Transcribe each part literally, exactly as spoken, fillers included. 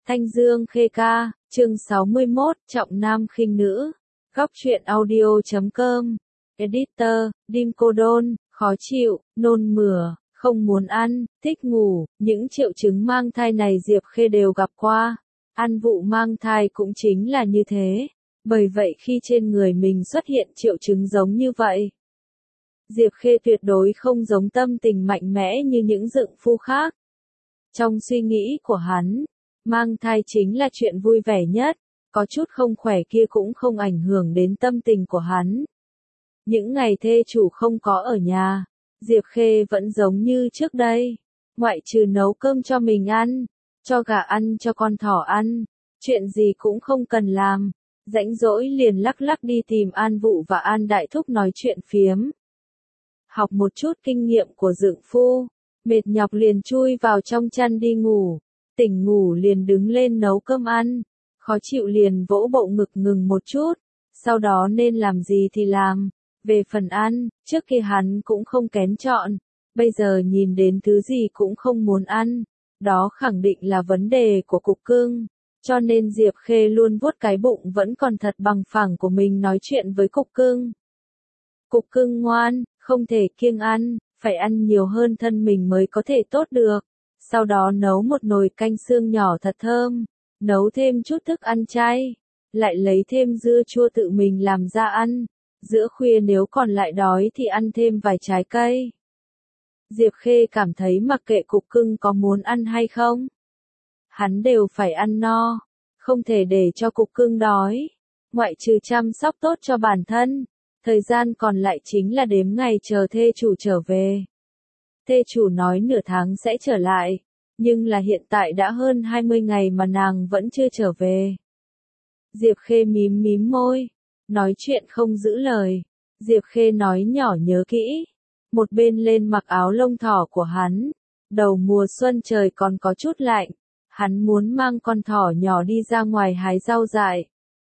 Thanh Dương Khê Ca, chương sáu mươi mốt, trọng nam khinh nữ. Góc truyện audio chấm com. Editor, Dim Cô Đôn, khó chịu, nôn mửa, không muốn ăn, thích ngủ, những triệu chứng mang thai này Diệp Khê đều gặp qua. Ăn vụ mang thai cũng chính là như thế. Bởi vậy khi trên người mình xuất hiện triệu chứng giống như vậy, Diệp Khê tuyệt đối không giống tâm tình mạnh mẽ như những dượng phu khác. Trong suy nghĩ của hắn, mang thai chính là chuyện vui vẻ nhất, có chút không khỏe kia cũng không ảnh hưởng đến tâm tình của hắn. Những ngày thê chủ không có ở nhà, Diệp Khê vẫn giống như trước đây, ngoại trừ nấu cơm cho mình ăn, cho gà ăn, cho con thỏ ăn, chuyện gì cũng không cần làm, rãnh rỗi liền lắc lắc đi tìm An Vụ và An Đại Thúc nói chuyện phiếm. Học một chút kinh nghiệm của dượng phu, mệt nhọc liền chui vào trong chăn đi ngủ, tỉnh ngủ liền đứng lên nấu cơm ăn, khó chịu liền vỗ bộ ngực ngừng một chút, sau đó nên làm gì thì làm. Về phần ăn, trước kia hắn cũng không kén chọn, bây giờ nhìn đến thứ gì cũng không muốn ăn, đó khẳng định là vấn đề của cục cưng, cho nên Diệp Khê luôn vuốt cái bụng vẫn còn thật bằng phẳng của mình nói chuyện với cục cưng. Cục cưng ngoan, không thể kiêng ăn, phải ăn nhiều hơn thân mình mới có thể tốt được. Sau đó nấu một nồi canh xương nhỏ thật thơm, nấu thêm chút thức ăn chay, lại lấy thêm dưa chua tự mình làm ra ăn. Giữa khuya nếu còn lại đói thì ăn thêm vài trái cây. Diệp Khê cảm thấy mặc kệ cục cưng có muốn ăn hay không, hắn đều phải ăn no, không thể để cho cục cưng đói. Ngoại trừ chăm sóc tốt cho bản thân, thời gian còn lại chính là đếm ngày chờ thê chủ trở về. Thê chủ nói nửa tháng sẽ trở lại, nhưng là hiện tại đã hơn hai mươi ngày mà nàng vẫn chưa trở về. Diệp Khê mím mím môi, nói chuyện không giữ lời. Diệp Khê nói nhỏ nhớ kỹ, một bên lên mặc áo lông thỏ của hắn. Đầu mùa xuân trời còn có chút lạnh, hắn muốn mang con thỏ nhỏ đi ra ngoài hái rau dại.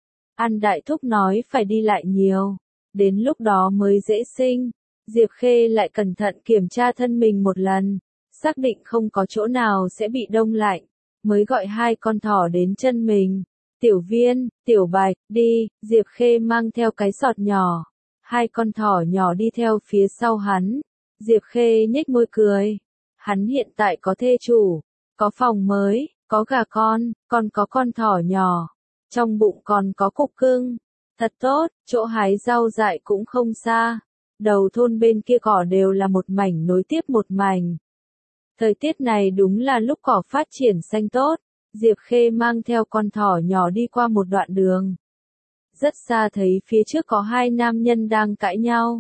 An Đại Thúc nói phải đi lại nhiều, đến lúc đó mới dễ sinh. Diệp Khê lại cẩn thận kiểm tra thân mình một lần, xác định không có chỗ nào sẽ bị đông lạnh, mới gọi hai con thỏ đến chân mình. Tiểu Viên, Tiểu Bạch, đi. Diệp Khê mang theo cái sọt nhỏ, hai con thỏ nhỏ đi theo phía sau hắn. Diệp Khê nhếch môi cười, hắn hiện tại có thê chủ, có phòng mới, có gà con, còn có con thỏ nhỏ, trong bụng còn có cục cưng, thật tốt. Chỗ hái rau dại cũng không xa, đầu thôn bên kia cỏ đều là một mảnh nối tiếp một mảnh. Thời tiết này đúng là lúc cỏ phát triển xanh tốt. Diệp Khê mang theo con thỏ nhỏ đi qua một đoạn đường. Rất xa thấy phía trước có hai nam nhân đang cãi nhau.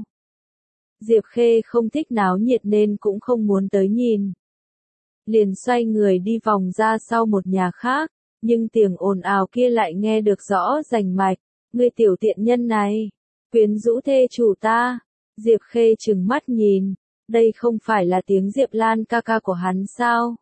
Diệp Khê không thích náo nhiệt nên cũng không muốn tới nhìn. Liền xoay người đi vòng ra sau một nhà khác, nhưng tiếng ồn ào kia lại nghe được rõ rành mạch. Ngươi tiểu tiện nhân này, quyến rũ thê chủ ta. Diệp Khê trừng mắt nhìn, đây không phải là tiếng Diệp Lan ca ca của hắn sao?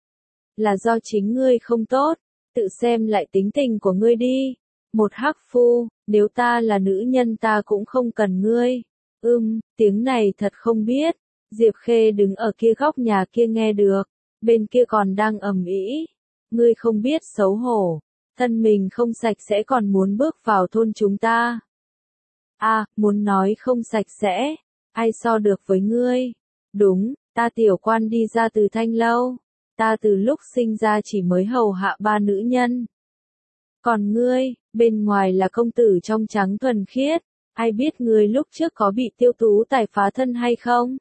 Là do chính ngươi không tốt, tự xem lại tính tình của ngươi đi. Một hắc phu, nếu ta là nữ nhân ta cũng không cần ngươi. Ưm, tiếng này thật không biết. Diệp Khê đứng ở kia góc nhà kia nghe được, bên kia còn đang ầm ĩ. Ngươi không biết xấu hổ, thân mình không sạch sẽ còn muốn bước vào thôn chúng ta. À, muốn nói không sạch sẽ, ai so được với ngươi? Đúng, ta tiểu quan đi ra từ Thanh Lâu. Ta từ lúc sinh ra chỉ mới hầu hạ ba nữ nhân. Còn ngươi, bên ngoài là công tử trong trắng thuần khiết, ai biết ngươi lúc trước có bị Tiêu Tú Tài phá thân hay không?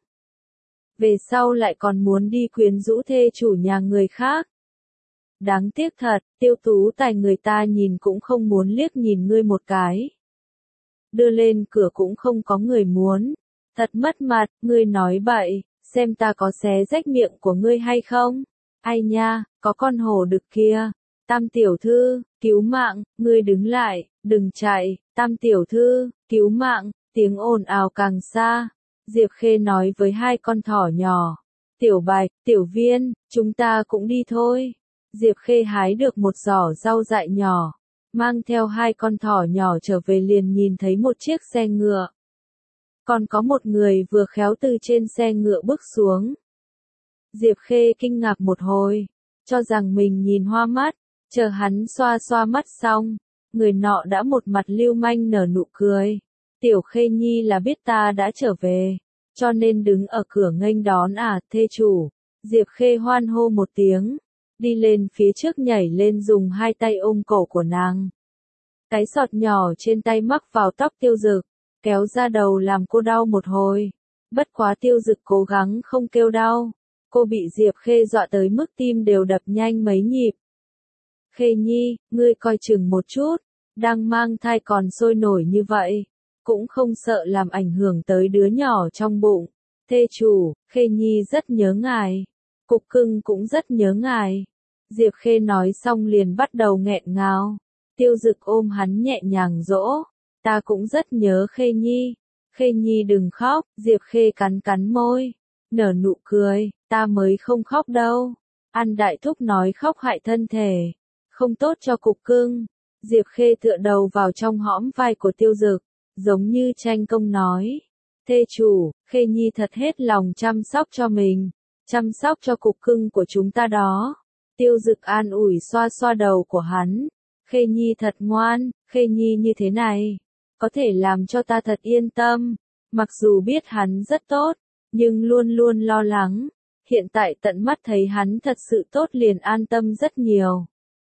Về sau lại còn muốn đi quyến rũ thê chủ nhà người khác. Đáng tiếc thật, Tiêu Tú Tài người ta nhìn cũng không muốn liếc nhìn ngươi một cái. Đưa lên cửa cũng không có người muốn. Thật mất mặt, ngươi nói bậy, xem ta có xé rách miệng của ngươi hay không? Ai nha, có con hổ đực kia. Tam tiểu thư, cứu mạng, ngươi đứng lại, đừng chạy. Tam tiểu thư, cứu mạng. Tiếng ồn ào càng xa. Diệp Khê nói với hai con thỏ nhỏ. Tiểu Bạch, Tiểu Viên, chúng ta cũng đi thôi. Diệp Khê hái được một giỏ rau dại nhỏ, mang theo hai con thỏ nhỏ trở về liền nhìn thấy một chiếc xe ngựa. Còn có một người vừa khéo từ trên xe ngựa bước xuống. Diệp Khê kinh ngạc một hồi, cho rằng mình nhìn hoa mắt, Chờ hắn xoa xoa mắt xong, người nọ đã một mặt lưu manh nở nụ cười. Tiểu Khê Nhi là biết ta đã trở về, cho nên đứng ở cửa nghênh đón à, thê chủ. Diệp Khê hoan hô một tiếng, đi lên phía trước nhảy lên dùng hai tay ôm cổ của nàng. Cái sọt nhỏ trên tay mắc vào tóc Tiêu Dực, kéo ra đầu làm cô đau một hồi. Bất quá Tiêu Dực cố gắng không kêu đau, cô bị Diệp Khê dọa tới mức tim đều đập nhanh mấy nhịp. Khê Nhi, ngươi coi chừng một chút, đang mang thai còn sôi nổi như vậy, cũng không sợ làm ảnh hưởng tới đứa nhỏ trong bụng. Thê chủ, Khê Nhi rất nhớ ngài, Cục Cưng cũng rất nhớ ngài. Diệp Khê nói xong liền bắt đầu nghẹn ngào. Tiêu Dực ôm hắn nhẹ nhàng dỗ, ta cũng rất nhớ Khê Nhi. Khê Nhi đừng khóc, Diệp Khê cắn cắn môi, nở nụ cười, ta mới không khóc đâu. An Đại Thúc nói khóc hại thân thể, không tốt cho Cục Cưng. Diệp Khê tựa đầu vào trong hõm vai của Tiêu Dực, giống như tranh công nói. Thê chủ, Khê Nhi thật hết lòng chăm sóc cho mình, chăm sóc cho Cục Cưng của chúng ta đó. Tiêu Dực an ủi xoa xoa đầu của hắn. Khê Nhi thật ngoan, Khê Nhi như thế này, có thể làm cho ta thật yên tâm. Mặc dù biết hắn rất tốt, nhưng luôn luôn lo lắng. Hiện tại tận mắt thấy hắn thật sự tốt liền an tâm rất nhiều.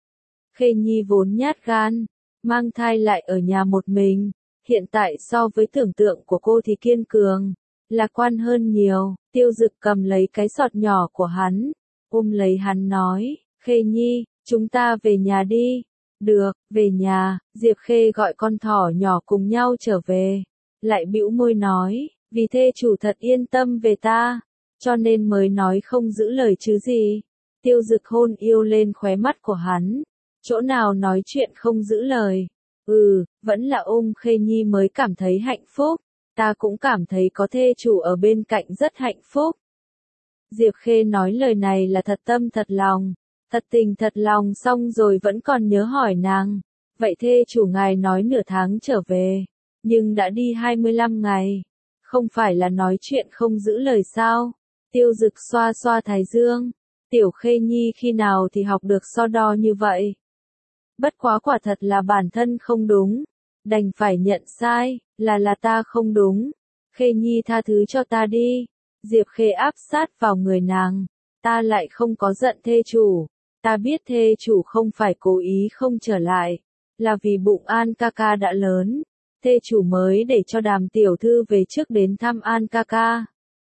Khê Nhi vốn nhát gan, mang thai lại ở nhà một mình. Hiện tại so với tưởng tượng của cô thì kiên cường, lạc quan hơn nhiều. Tiêu Dực cầm lấy cái sọt nhỏ của hắn, ôm lấy hắn nói, Khê Nhi, chúng ta về nhà đi. Được, về nhà. Diệp Khê gọi con thỏ nhỏ cùng nhau trở về, lại bĩu môi nói, vì thê chủ thật yên tâm về ta, cho nên mới nói không giữ lời chứ gì. Tiêu Dực hôn yêu lên khóe mắt của hắn, chỗ nào nói chuyện không giữ lời. Ừ, vẫn là ôm Khê Nhi mới cảm thấy hạnh phúc, ta cũng cảm thấy có thê chủ ở bên cạnh rất hạnh phúc. Diệp Khê nói lời này là thật tâm thật lòng, thật tình thật lòng, xong rồi vẫn còn nhớ hỏi nàng, vậy thê chủ ngài nói nửa tháng trở về, nhưng đã đi hai mươi lăm ngày, không phải là nói chuyện không giữ lời sao? Tiêu Dực xoa xoa thái dương, Tiểu Khê Nhi khi nào thì học được so đo như vậy? Bất quá quả thật là bản thân không đúng, đành phải nhận sai, là là ta không đúng. Khê Nhi tha thứ cho ta đi. Diệp Khê áp sát vào người nàng, ta lại không có giận thê chủ, ta biết thê chủ không phải cố ý không trở lại, là vì bụng An ca ca đã lớn, thê chủ mới để cho Đàm tiểu thư về trước đến thăm An ca ca.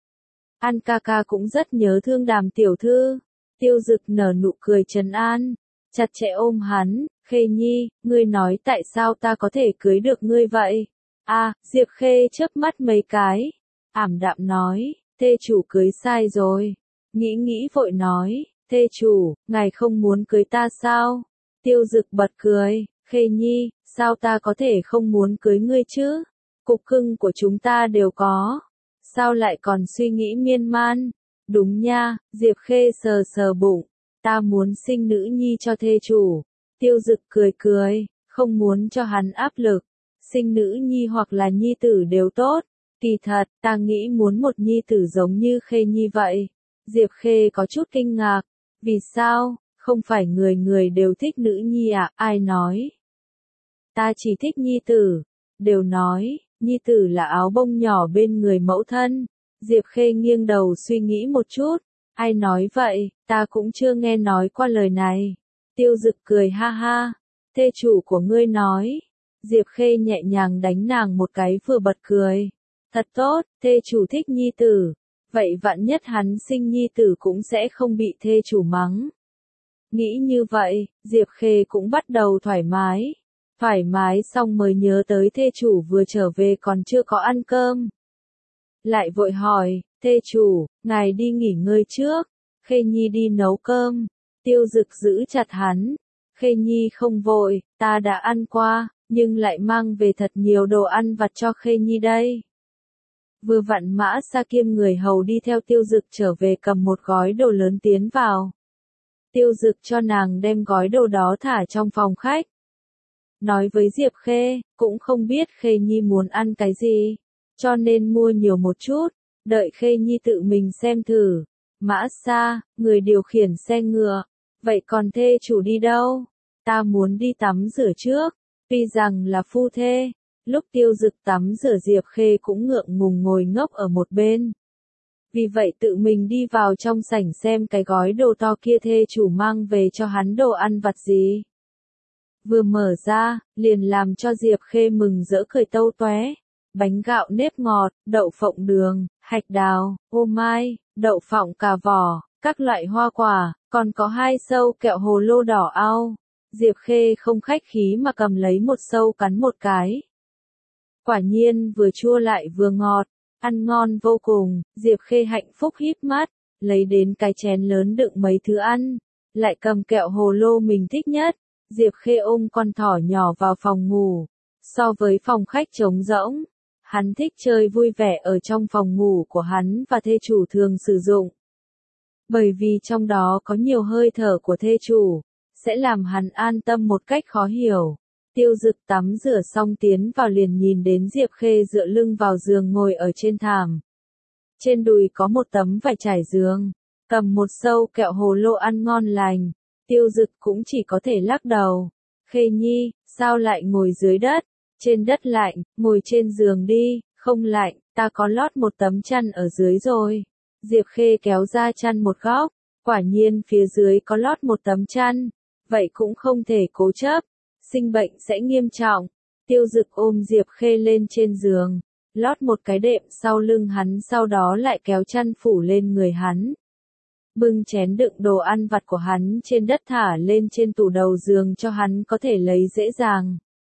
An ca ca cũng rất nhớ thương Đàm tiểu thư. Tiêu Dực nở nụ cười trấn an, chặt chẽ ôm hắn, Khê Nhi, ngươi nói tại sao ta có thể cưới được ngươi vậy? À, Diệp Khê chớp mắt mấy cái, ảm đạm nói, thê chủ cưới sai rồi. Nghĩ nghĩ vội nói, thê chủ, ngài không muốn cưới ta sao? Tiêu Dực bật cười, Khê Nhi, sao ta có thể không muốn cưới ngươi chứ? Cục Cưng của chúng ta đều có, sao lại còn suy nghĩ miên man? Đúng nha, Diệp Khê sờ sờ bụng, ta muốn sinh nữ nhi cho thê chủ. Tiêu Dực cười cười, không muốn cho hắn áp lực, sinh nữ nhi hoặc là nhi tử đều tốt. Kỳ thật, ta nghĩ muốn một nhi tử giống như Khê Nhi vậy. Diệp Khê có chút kinh ngạc, vì sao, không phải người người đều thích nữ nhi à, ai nói? Ta chỉ thích nhi tử, đều nói, nhi tử là áo bông nhỏ bên người mẫu thân. Diệp Khê nghiêng đầu suy nghĩ một chút, ai nói vậy, ta cũng chưa nghe nói qua lời này. Tiêu Dực cười ha ha, thê chủ của ngươi nói. Diệp Khê nhẹ nhàng đánh nàng một cái vừa bật cười. Thật tốt, thê chủ thích nhi tử, vậy vạn nhất hắn sinh nhi tử cũng sẽ không bị thê chủ mắng. Nghĩ như vậy, Diệp Khê cũng bắt đầu thoải mái. Thoải mái xong mới nhớ tới thê chủ vừa trở về còn chưa có ăn cơm. Lại vội hỏi, thê chủ, ngài đi nghỉ ngơi trước, Khê Nhi đi nấu cơm. Tiêu Dực giữ chặt hắn, Khê Nhi không vội, ta đã ăn qua, nhưng lại mang về thật nhiều đồ ăn vặt cho Khê Nhi đây. Vừa vặn Mã Sa Kiêm người hầu đi theo Tiêu Dực trở về cầm một gói đồ lớn tiến vào. Tiêu Dực cho nàng đem gói đồ đó thả trong phòng khách. Nói với Diệp Khê, cũng không biết Khê Nhi muốn ăn cái gì, cho nên mua nhiều một chút, đợi Khê Nhi tự mình xem thử. Mã Sa, người điều khiển xe ngựa, vậy còn thê chủ đi đâu? ta muốn đi tắm rửa trước. Tuy rằng là phu thê, lúc Tiêu Dực tắm rửa Diệp Khê cũng ngượng ngùng ngồi ngốc ở một bên. Vì vậy tự mình đi vào trong sảnh xem cái gói đồ to kia thê chủ mang về cho hắn đồ ăn vặt gì. Vừa mở ra, liền làm cho Diệp Khê mừng rỡ cười tâu toé. Bánh gạo nếp ngọt, đậu phộng đường, hạch đào, ô mai, đậu phộng cà vỏ, các loại hoa quả, còn có hai sâu kẹo hồ lô đỏ ao. Diệp Khê không khách khí mà cầm lấy một sâu cắn một cái. Quả nhiên vừa chua lại vừa ngọt, ăn ngon vô cùng. Diệp Khê hạnh phúc híp mắt, lấy đến cái chén lớn đựng mấy thứ ăn, lại cầm kẹo hồ lô mình thích nhất. Diệp Khê ôm con thỏ nhỏ vào phòng ngủ. So với phòng khách trống rỗng, hắn thích chơi vui vẻ ở trong phòng ngủ của hắn và thê chủ thường sử dụng. Bởi vì trong đó có nhiều hơi thở của thê chủ, sẽ làm hắn an tâm một cách khó hiểu. Tiêu Dực tắm rửa xong tiến vào liền nhìn đến Diệp Khê dựa lưng vào giường ngồi ở trên thảm. Trên đùi có một tấm vải trải giường, cầm một sâu kẹo hồ lô ăn ngon lành. Tiêu Dực cũng chỉ có thể lắc đầu. Khê Nhi, sao lại ngồi dưới đất? Trên đất lạnh, ngồi trên giường đi, không lạnh, ta có lót một tấm chăn ở dưới rồi. Diệp Khê kéo ra chăn một góc, quả nhiên phía dưới có lót một tấm chăn, vậy cũng không thể cố chấp, sinh bệnh sẽ nghiêm trọng. Tiêu Dực ôm Diệp Khê lên trên giường, lót một cái đệm sau lưng hắn, sau đó lại kéo chăn phủ lên người hắn. Bưng chén đựng đồ ăn vặt của hắn trên đất thả lên trên tủ đầu giường cho hắn có thể lấy dễ dàng.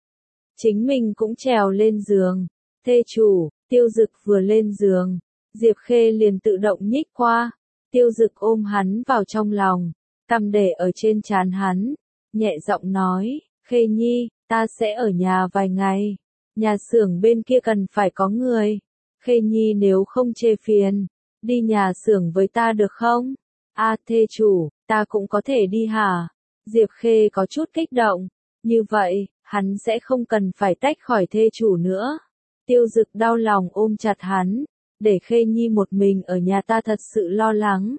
Chính mình cũng trèo lên giường. Thê chủ, Tiêu Dực vừa lên giường, Diệp Khê liền tự động nhích qua. Tiêu Dực ôm hắn vào trong lòng, cằm để ở trên trán hắn, nhẹ giọng nói, Khê Nhi, ta sẽ ở nhà vài ngày. Nhà xưởng bên kia cần phải có người. Khê Nhi nếu không chê phiền, đi nhà xưởng với ta được không? A à, thê chủ, ta cũng có thể đi hả? Diệp Khê có chút kích động. Như vậy, hắn sẽ không cần phải tách khỏi thê chủ nữa. Tiêu Dực đau lòng ôm chặt hắn, để Khê Nhi một mình ở nhà ta thật sự lo lắng.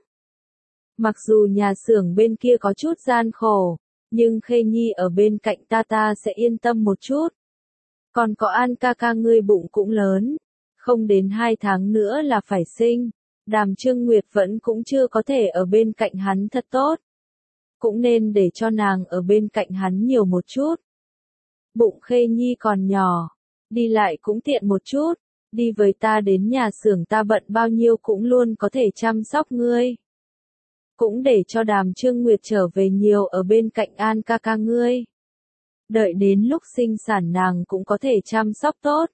Mặc dù nhà xưởng bên kia có chút gian khổ, nhưng Khê Nhi ở bên cạnh ta ta sẽ yên tâm một chút. Còn có An ca ca ngươi bụng cũng lớn, không đến hai tháng nữa là phải sinh. Đàm Trương Nguyệt vẫn cũng chưa có thể ở bên cạnh hắn thật tốt. Cũng nên để cho nàng ở bên cạnh hắn nhiều một chút. Bụng Khê Nhi còn nhỏ, đi lại cũng tiện một chút, đi với ta đến nhà xưởng ta bận bao nhiêu cũng luôn có thể chăm sóc ngươi. Cũng để cho Đàm Trương Nguyệt trở về nhiều ở bên cạnh An ca ca ngươi. Đợi đến lúc sinh sản nàng cũng có thể chăm sóc tốt.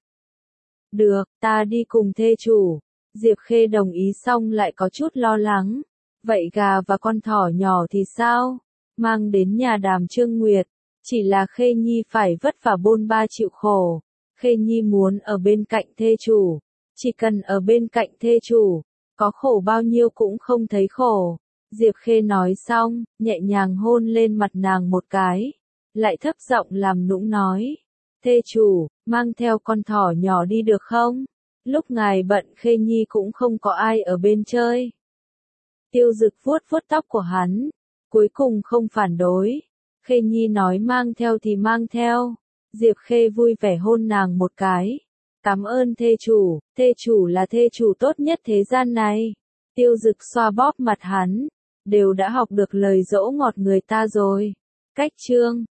Được, ta đi cùng thê chủ. Diệp Khê đồng ý xong lại có chút lo lắng. Vậy gà và con thỏ nhỏ thì sao? Mang đến nhà Đàm Trương Nguyệt. Chỉ là Khê Nhi phải vất vả bôn ba chịu khổ. Khê Nhi muốn ở bên cạnh thê chủ. Chỉ cần ở bên cạnh thê chủ, có khổ bao nhiêu cũng không thấy khổ. Diệp Khê nói xong, nhẹ nhàng hôn lên mặt nàng một cái. Lại thấp giọng làm nũng nói. Thê chủ, mang theo con thỏ nhỏ đi được không? Lúc ngài bận Khê Nhi cũng không có ai ở bên chơi. Tiêu Dực vuốt vuốt tóc của hắn, cuối cùng không phản đối. Khê Nhi nói mang theo thì mang theo. Diệp Khê vui vẻ hôn nàng một cái. Cảm ơn thê chủ, thê chủ là thê chủ tốt nhất thế gian này. Tiêu Dực xoa bóp mặt hắn, đều đã học được lời dỗ ngọt người ta rồi. Cách chương